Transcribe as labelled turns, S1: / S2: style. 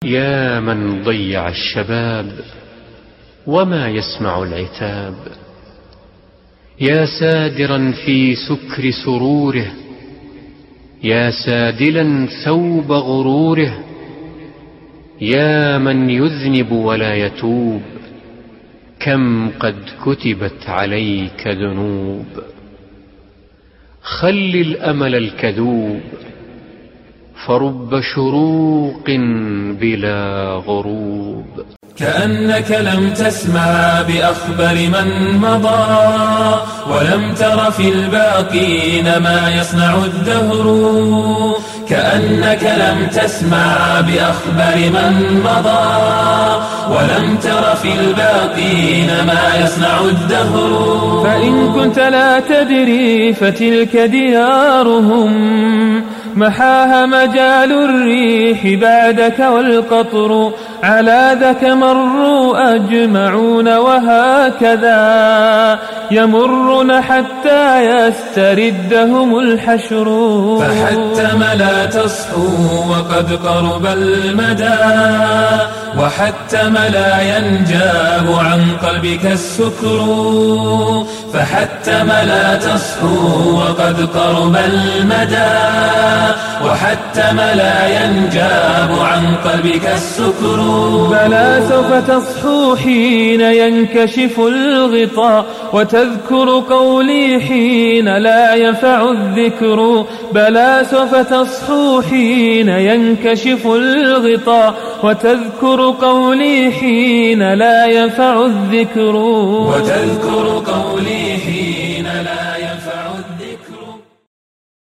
S1: يا من ضيع الشباب وما يسمع العتاب، يا سادرا في سكر سروره، يا سادلا ثوب غروره، يا من يذنب ولا يتوب، كم قد كتبت عليك ذنوب. خل الأمل الكذوب فرب شروق بلا غروب.
S2: كأنك لم تسمع بأخبر من مضى، ولم تر في الباقين ما يصنع الدهر. كأنك لم تسمع بأخبر من مضى، ولم تر في الباقين ما يصنع الدهر.
S3: فإن كنت لا تدري فتلك ديارهم، محاها مجال الريح بعدك والقطر. على ذاك مروا أجمعون وهكذا يمرون حتى يستردهم الحشر.
S2: فحتم لا تصحو وقد قرب المدى، وحتم لا ينجاب عن قلبك السكر. فحتم لا تصحو وقد قرب المدى، وحتم لا ينجاب عن قلبك السكر.
S3: بلى سوف تصحو حين ينكشف الغطاء، وتذكر قولي حين لا ينفع الذكر. بلى سوف تصحو حين ينكشف الغطاء، وتذكر قولي حين لا ينفع الذكر.
S2: وتذكر قولي